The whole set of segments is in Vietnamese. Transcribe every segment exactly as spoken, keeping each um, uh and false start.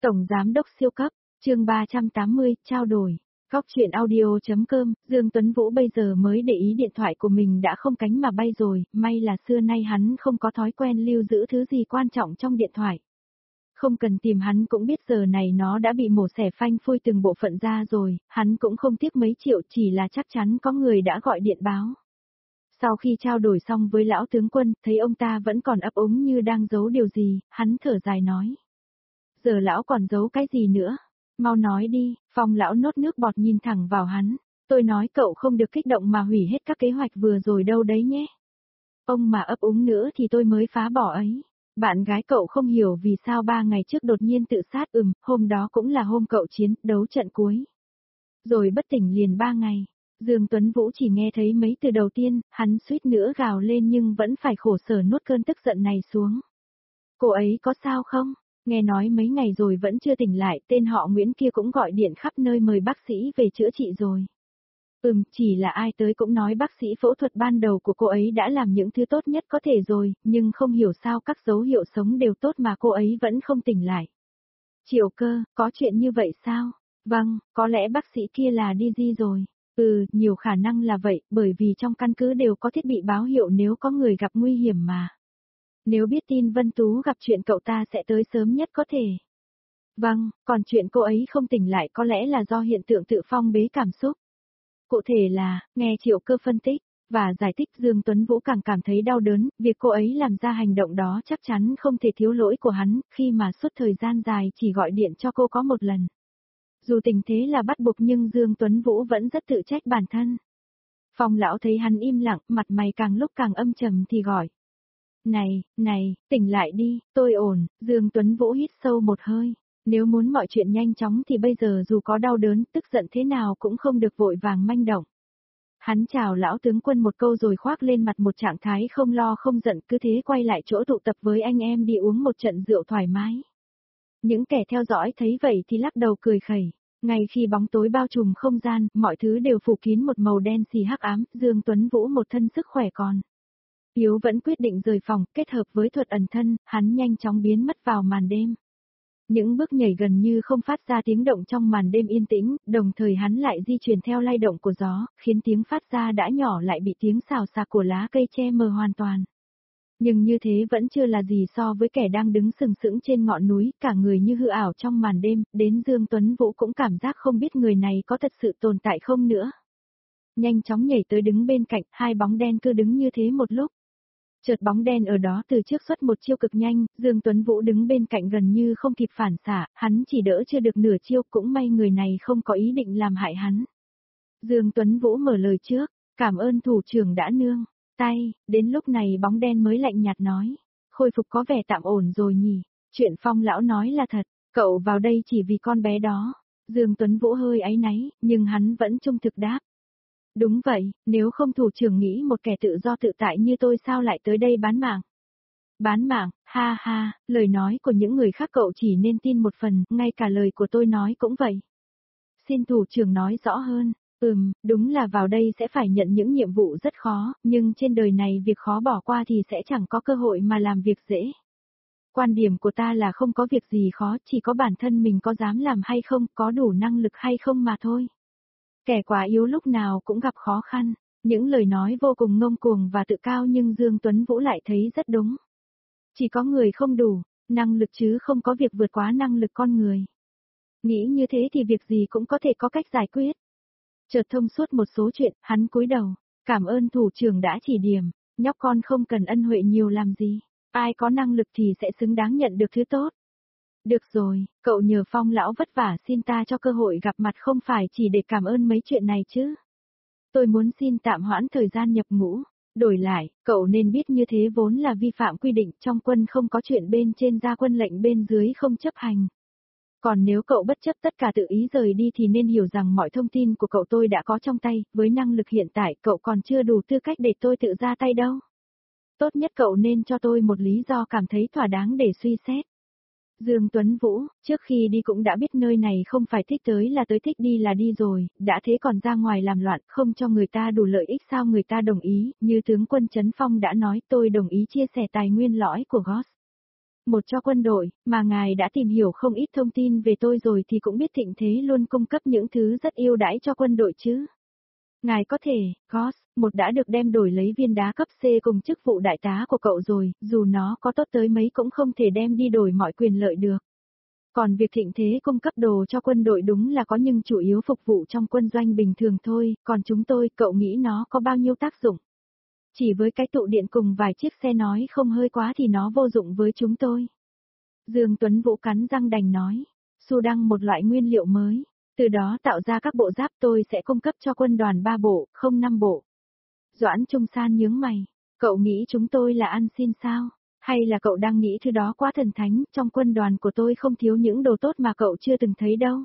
Tổng Giám đốc siêu cấp, chương ba trăm tám mươi, trao đổi. Góc chuyện audio.com, Dương Tuấn Vũ bây giờ mới để ý điện thoại của mình đã không cánh mà bay rồi, may là xưa nay hắn không có thói quen lưu giữ thứ gì quan trọng trong điện thoại. Không cần tìm hắn cũng biết giờ này nó đã bị mổ xẻ phanh phui từng bộ phận ra rồi, hắn cũng không tiếc mấy triệu, chỉ là chắc chắn có người đã gọi điện báo. Sau khi trao đổi xong với lão tướng quân, thấy ông ta vẫn còn ấp úng như đang giấu điều gì, hắn thở dài nói. Giờ lão còn giấu cái gì nữa? Mau nói đi, Phong lão nốt nước bọt nhìn thẳng vào hắn. Tôi nói cậu không được kích động mà hủy hết các kế hoạch vừa rồi đâu đấy nhé. Ông mà ấp úng nữa thì tôi mới phá bỏ ấy. Bạn gái cậu không hiểu vì sao ba ngày trước đột nhiên tự sát ừm, hôm đó cũng là hôm cậu chiến, đấu trận cuối. Rồi bất tỉnh liền ba ngày. Dương Tuấn Vũ chỉ nghe thấy mấy từ đầu tiên, hắn suýt nữa gào lên nhưng vẫn phải khổ sở nuốt cơn tức giận này xuống. Cô ấy có sao không? Nghe nói mấy ngày rồi vẫn chưa tỉnh lại, tên họ Nguyễn kia cũng gọi điện khắp nơi mời bác sĩ về chữa trị rồi. Ừm, chỉ là ai tới cũng nói bác sĩ phẫu thuật ban đầu của cô ấy đã làm những thứ tốt nhất có thể rồi, nhưng không hiểu sao các dấu hiệu sống đều tốt mà cô ấy vẫn không tỉnh lại. Triệu Cơ, có chuyện như vậy sao? Vâng, có lẽ bác sĩ kia là đi di rồi. Ừ, nhiều khả năng là vậy, bởi vì trong căn cứ đều có thiết bị báo hiệu nếu có người gặp nguy hiểm mà. Nếu biết tin Vân Tú gặp chuyện cậu ta sẽ tới sớm nhất có thể. Vâng, còn chuyện cô ấy không tỉnh lại có lẽ là do hiện tượng tự phong bế cảm xúc. Cụ thể là, nghe Triệu Cơ phân tích, và giải thích Dương Tuấn Vũ càng cảm thấy đau đớn, việc cô ấy làm ra hành động đó chắc chắn không thể thiếu lỗi của hắn, khi mà suốt thời gian dài chỉ gọi điện cho cô có một lần. Dù tình thế là bắt buộc nhưng Dương Tuấn Vũ vẫn rất tự trách bản thân. Phong lão thấy hắn im lặng, mặt mày càng lúc càng âm trầm thì gọi. Này, này, tỉnh lại đi, tôi ổn, Dương Tuấn Vũ hít sâu một hơi. Nếu muốn mọi chuyện nhanh chóng thì bây giờ dù có đau đớn, tức giận thế nào cũng không được vội vàng manh động. Hắn chào lão tướng quân một câu rồi khoác lên mặt một trạng thái không lo không giận, cứ thế quay lại chỗ tụ tập với anh em đi uống một trận rượu thoải mái. Những kẻ theo dõi thấy vậy thì lắc đầu cười khẩy. Ngay khi bóng tối bao trùm không gian, mọi thứ đều phủ kín một màu đen xì hắc ám, Dương Tuấn Vũ một thân sức khỏe còn yếu vẫn quyết định rời phòng, kết hợp với thuật ẩn thân, hắn nhanh chóng biến mất vào màn đêm. Những bước nhảy gần như không phát ra tiếng động trong màn đêm yên tĩnh, đồng thời hắn lại di chuyển theo lay động của gió, khiến tiếng phát ra đã nhỏ lại bị tiếng xào xạc của lá cây che mờ hoàn toàn. Nhưng như thế vẫn chưa là gì so với kẻ đang đứng sừng sững trên ngọn núi, cả người như hư ảo trong màn đêm, đến Dương Tuấn Vũ cũng cảm giác không biết người này có thật sự tồn tại không nữa. Nhanh chóng nhảy tới đứng bên cạnh, hai bóng đen cứ đứng như thế một lúc. Chợt bóng đen ở đó từ trước xuất một chiêu cực nhanh, Dương Tuấn Vũ đứng bên cạnh gần như không kịp phản xạ, hắn chỉ đỡ chưa được nửa chiêu, cũng may người này không có ý định làm hại hắn. Dương Tuấn Vũ mở lời trước, cảm ơn thủ trưởng đã nương tay, đến lúc này bóng đen mới lạnh nhạt nói, khôi phục có vẻ tạm ổn rồi nhỉ, chuyện Phong lão nói là thật, cậu vào đây chỉ vì con bé đó. Dương Tuấn Vũ hơi áy náy, nhưng hắn vẫn trung thực đáp. Đúng vậy, nếu không thủ trưởng nghĩ một kẻ tự do tự tại như tôi sao lại tới đây bán mạng. Bán mạng, ha ha, lời nói của những người khác cậu chỉ nên tin một phần, ngay cả lời của tôi nói cũng vậy. Xin thủ trưởng nói rõ hơn. Ừm, đúng là vào đây sẽ phải nhận những nhiệm vụ rất khó, nhưng trên đời này việc khó bỏ qua thì sẽ chẳng có cơ hội mà làm việc dễ. Quan điểm của ta là không có việc gì khó, chỉ có bản thân mình có dám làm hay không, có đủ năng lực hay không mà thôi. Kẻ quá yếu lúc nào cũng gặp khó khăn, những lời nói vô cùng ngông cuồng và tự cao nhưng Dương Tuấn Vũ lại thấy rất đúng. Chỉ có người không đủ năng lực chứ không có việc vượt quá năng lực con người. Nghĩ như thế thì việc gì cũng có thể có cách giải quyết. Chợt thông suốt một số chuyện, hắn cúi đầu, cảm ơn thủ trưởng đã chỉ điểm, nhóc con không cần ân huệ nhiều làm gì, ai có năng lực thì sẽ xứng đáng nhận được thứ tốt. Được rồi, cậu nhờ Phong lão vất vả xin ta cho cơ hội gặp mặt không phải chỉ để cảm ơn mấy chuyện này chứ. Tôi muốn xin tạm hoãn thời gian nhập ngũ, đổi lại, cậu nên biết như thế vốn là vi phạm quy định, trong quân không có chuyện bên trên ra quân lệnh bên dưới không chấp hành. Còn nếu cậu bất chấp tất cả tự ý rời đi thì nên hiểu rằng mọi thông tin của cậu tôi đã có trong tay, với năng lực hiện tại cậu còn chưa đủ tư cách để tôi tự ra tay đâu. Tốt nhất cậu nên cho tôi một lý do cảm thấy thỏa đáng để suy xét. Dương Tuấn Vũ, trước khi đi cũng đã biết nơi này không phải thích tới là tới, thích đi là đi rồi, đã thế còn ra ngoài làm loạn, không cho người ta đủ lợi ích sao người ta đồng ý, như tướng quân Trấn Phong đã nói tôi đồng ý chia sẻ tài nguyên lõi của Ghost. Một cho quân đội, mà ngài đã tìm hiểu không ít thông tin về tôi rồi thì cũng biết Thịnh Thế luôn cung cấp những thứ rất ưu đãi cho quân đội chứ. Ngài có thể, Goss, một đã được đem đổi lấy viên đá cấp C cùng chức vụ đại tá của cậu rồi, dù nó có tốt tới mấy cũng không thể đem đi đổi mọi quyền lợi được. Còn việc Thịnh Thế cung cấp đồ cho quân đội đúng là có nhưng chủ yếu phục vụ trong quân doanh bình thường thôi, còn chúng tôi, cậu nghĩ nó có bao nhiêu tác dụng? Chỉ với cái tụ điện cùng vài chiếc xe nói không hơi quá thì nó vô dụng với chúng tôi. Dương Tuấn Vũ cắn răng đành nói, Su Đăng một loại nguyên liệu mới, từ đó tạo ra các bộ giáp tôi sẽ cung cấp cho quân đoàn ba bộ, không năm bộ. Doãn Trung San nhướng mày, cậu nghĩ chúng tôi là ăn xin sao? Hay là cậu đang nghĩ thứ đó quá thần thánh, trong quân đoàn của tôi không thiếu những đồ tốt mà cậu chưa từng thấy đâu.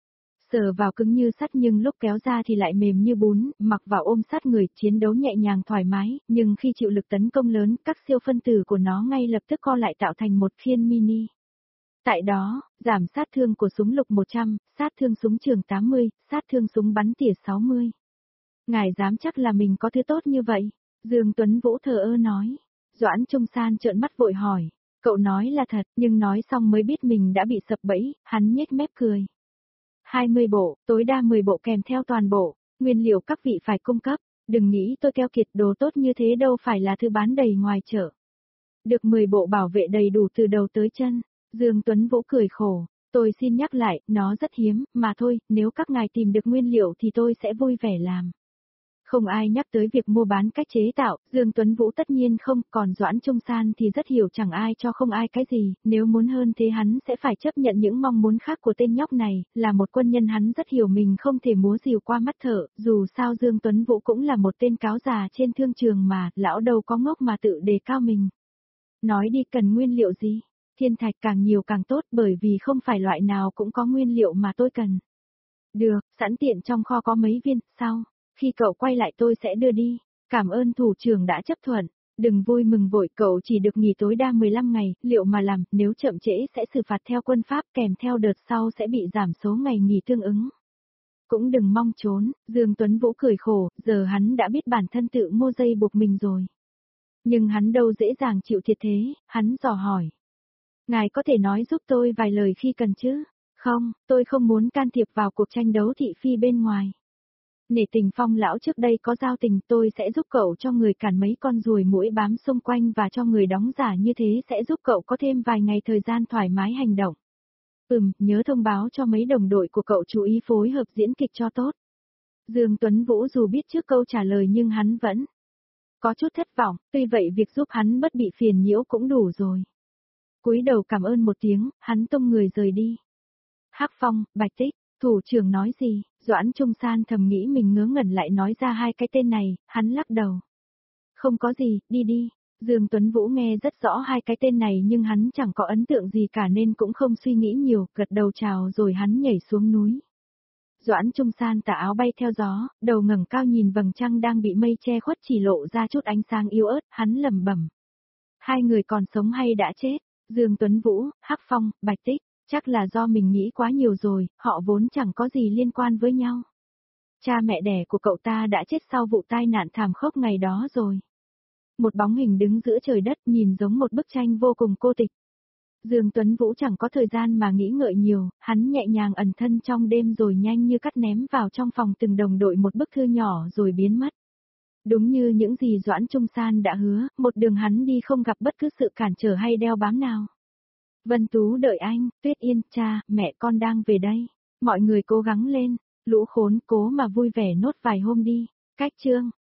Sờ vào cứng như sắt nhưng lúc kéo ra thì lại mềm như bún, mặc vào ôm sát người, chiến đấu nhẹ nhàng thoải mái, nhưng khi chịu lực tấn công lớn, các siêu phân tử của nó ngay lập tức co lại tạo thành một khiên mini. Tại đó, giảm sát thương của súng lục một trăm, sát thương súng trường tám mươi, sát thương súng bắn tỉa sáu mươi. Ngài dám chắc là mình có thứ tốt như vậy? Dương Tuấn Vũ thờ ơ nói. Doãn Trung San trợn mắt vội hỏi, cậu nói là thật, nhưng nói xong mới biết mình đã bị sập bẫy, hắn nhếch mép cười. hai mươi bộ, tối đa mười bộ kèm theo toàn bộ, nguyên liệu các vị phải cung cấp, đừng nghĩ tôi keo kiệt, đồ tốt như thế đâu phải là thứ bán đầy ngoài chợ. Được mười bộ bảo vệ đầy đủ từ đầu tới chân, Dương Tuấn Vũ cười khổ, tôi xin nhắc lại, nó rất hiếm, mà thôi, nếu các ngài tìm được nguyên liệu thì tôi sẽ vui vẻ làm. Không ai nhắc tới việc mua bán cách chế tạo, Dương Tuấn Vũ tất nhiên không, còn Doãn Trung San thì rất hiểu chẳng ai cho không ai cái gì, nếu muốn hơn thế hắn sẽ phải chấp nhận những mong muốn khác của tên nhóc này, là một quân nhân hắn rất hiểu mình không thể múa rìu qua mắt thợ, dù sao Dương Tuấn Vũ cũng là một tên cáo già trên thương trường mà, lão đâu có ngốc mà tự đề cao mình. Nói đi cần nguyên liệu gì? Thiên thạch càng nhiều càng tốt bởi vì không phải loại nào cũng có nguyên liệu mà tôi cần. Được, sẵn tiện trong kho có mấy viên, sao? Khi cậu quay lại tôi sẽ đưa đi. Cảm ơn thủ trưởng đã chấp thuận. Đừng vui mừng vội, cậu chỉ được nghỉ tối đa mười lăm ngày, liệu mà làm, nếu chậm trễ sẽ xử phạt theo quân pháp, kèm theo đợt sau sẽ bị giảm số ngày nghỉ tương ứng. Cũng đừng mong trốn, Dương Tuấn Vũ cười khổ, giờ hắn đã biết bản thân tự mua dây buộc mình rồi. Nhưng hắn đâu dễ dàng chịu thiệt thế, hắn dò hỏi. Ngài có thể nói giúp tôi vài lời khi cần chứ? Không, tôi không muốn can thiệp vào cuộc tranh đấu thị phi bên ngoài. Nể tình Phong lão trước đây có giao tình, tôi sẽ giúp cậu cho người cản mấy con ruồi muỗi bám xung quanh và cho người đóng giả như thế sẽ giúp cậu có thêm vài ngày thời gian thoải mái hành động. Ừm, nhớ thông báo cho mấy đồng đội của cậu chú ý phối hợp diễn kịch cho tốt. Dương Tuấn Vũ dù biết trước câu trả lời nhưng hắn vẫn có chút thất vọng, tuy vậy việc giúp hắn bất bị phiền nhiễu cũng đủ rồi. Cúi đầu cảm ơn một tiếng, hắn tung người rời đi. Hắc Phong, Bạch Tích, thủ trưởng nói gì? Doãn Trung San thầm nghĩ mình ngớ ngẩn lại nói ra hai cái tên này, hắn lắc đầu. Không có gì, đi đi. Dương Tuấn Vũ nghe rất rõ hai cái tên này nhưng hắn chẳng có ấn tượng gì cả nên cũng không suy nghĩ nhiều, gật đầu chào rồi hắn nhảy xuống núi. Doãn Trung San tà áo bay theo gió, đầu ngẩng cao nhìn vầng trăng đang bị mây che khuất chỉ lộ ra chút ánh sáng yếu ớt, hắn lẩm bẩm. Hai người còn sống hay đã chết? Dương Tuấn Vũ, Hắc Phong, Bạch Tích, chắc là do mình nghĩ quá nhiều rồi, họ vốn chẳng có gì liên quan với nhau. Cha mẹ đẻ của cậu ta đã chết sau vụ tai nạn thảm khốc ngày đó rồi. Một bóng hình đứng giữa trời đất nhìn giống một bức tranh vô cùng cô tịch. Dương Tuấn Vũ chẳng có thời gian mà nghĩ ngợi nhiều, hắn nhẹ nhàng ẩn thân trong đêm rồi nhanh như cắt ném vào trong phòng từng đồng đội một bức thư nhỏ rồi biến mất. Đúng như những gì Doãn Trung San đã hứa, một đường hắn đi không gặp bất cứ sự cản trở hay đeo bám nào. Vân Tú đợi anh, Tuyết Yên, cha, mẹ con đang về đây. Mọi người cố gắng lên, lũ khốn cố mà vui vẻ nốt vài hôm đi. Cách chương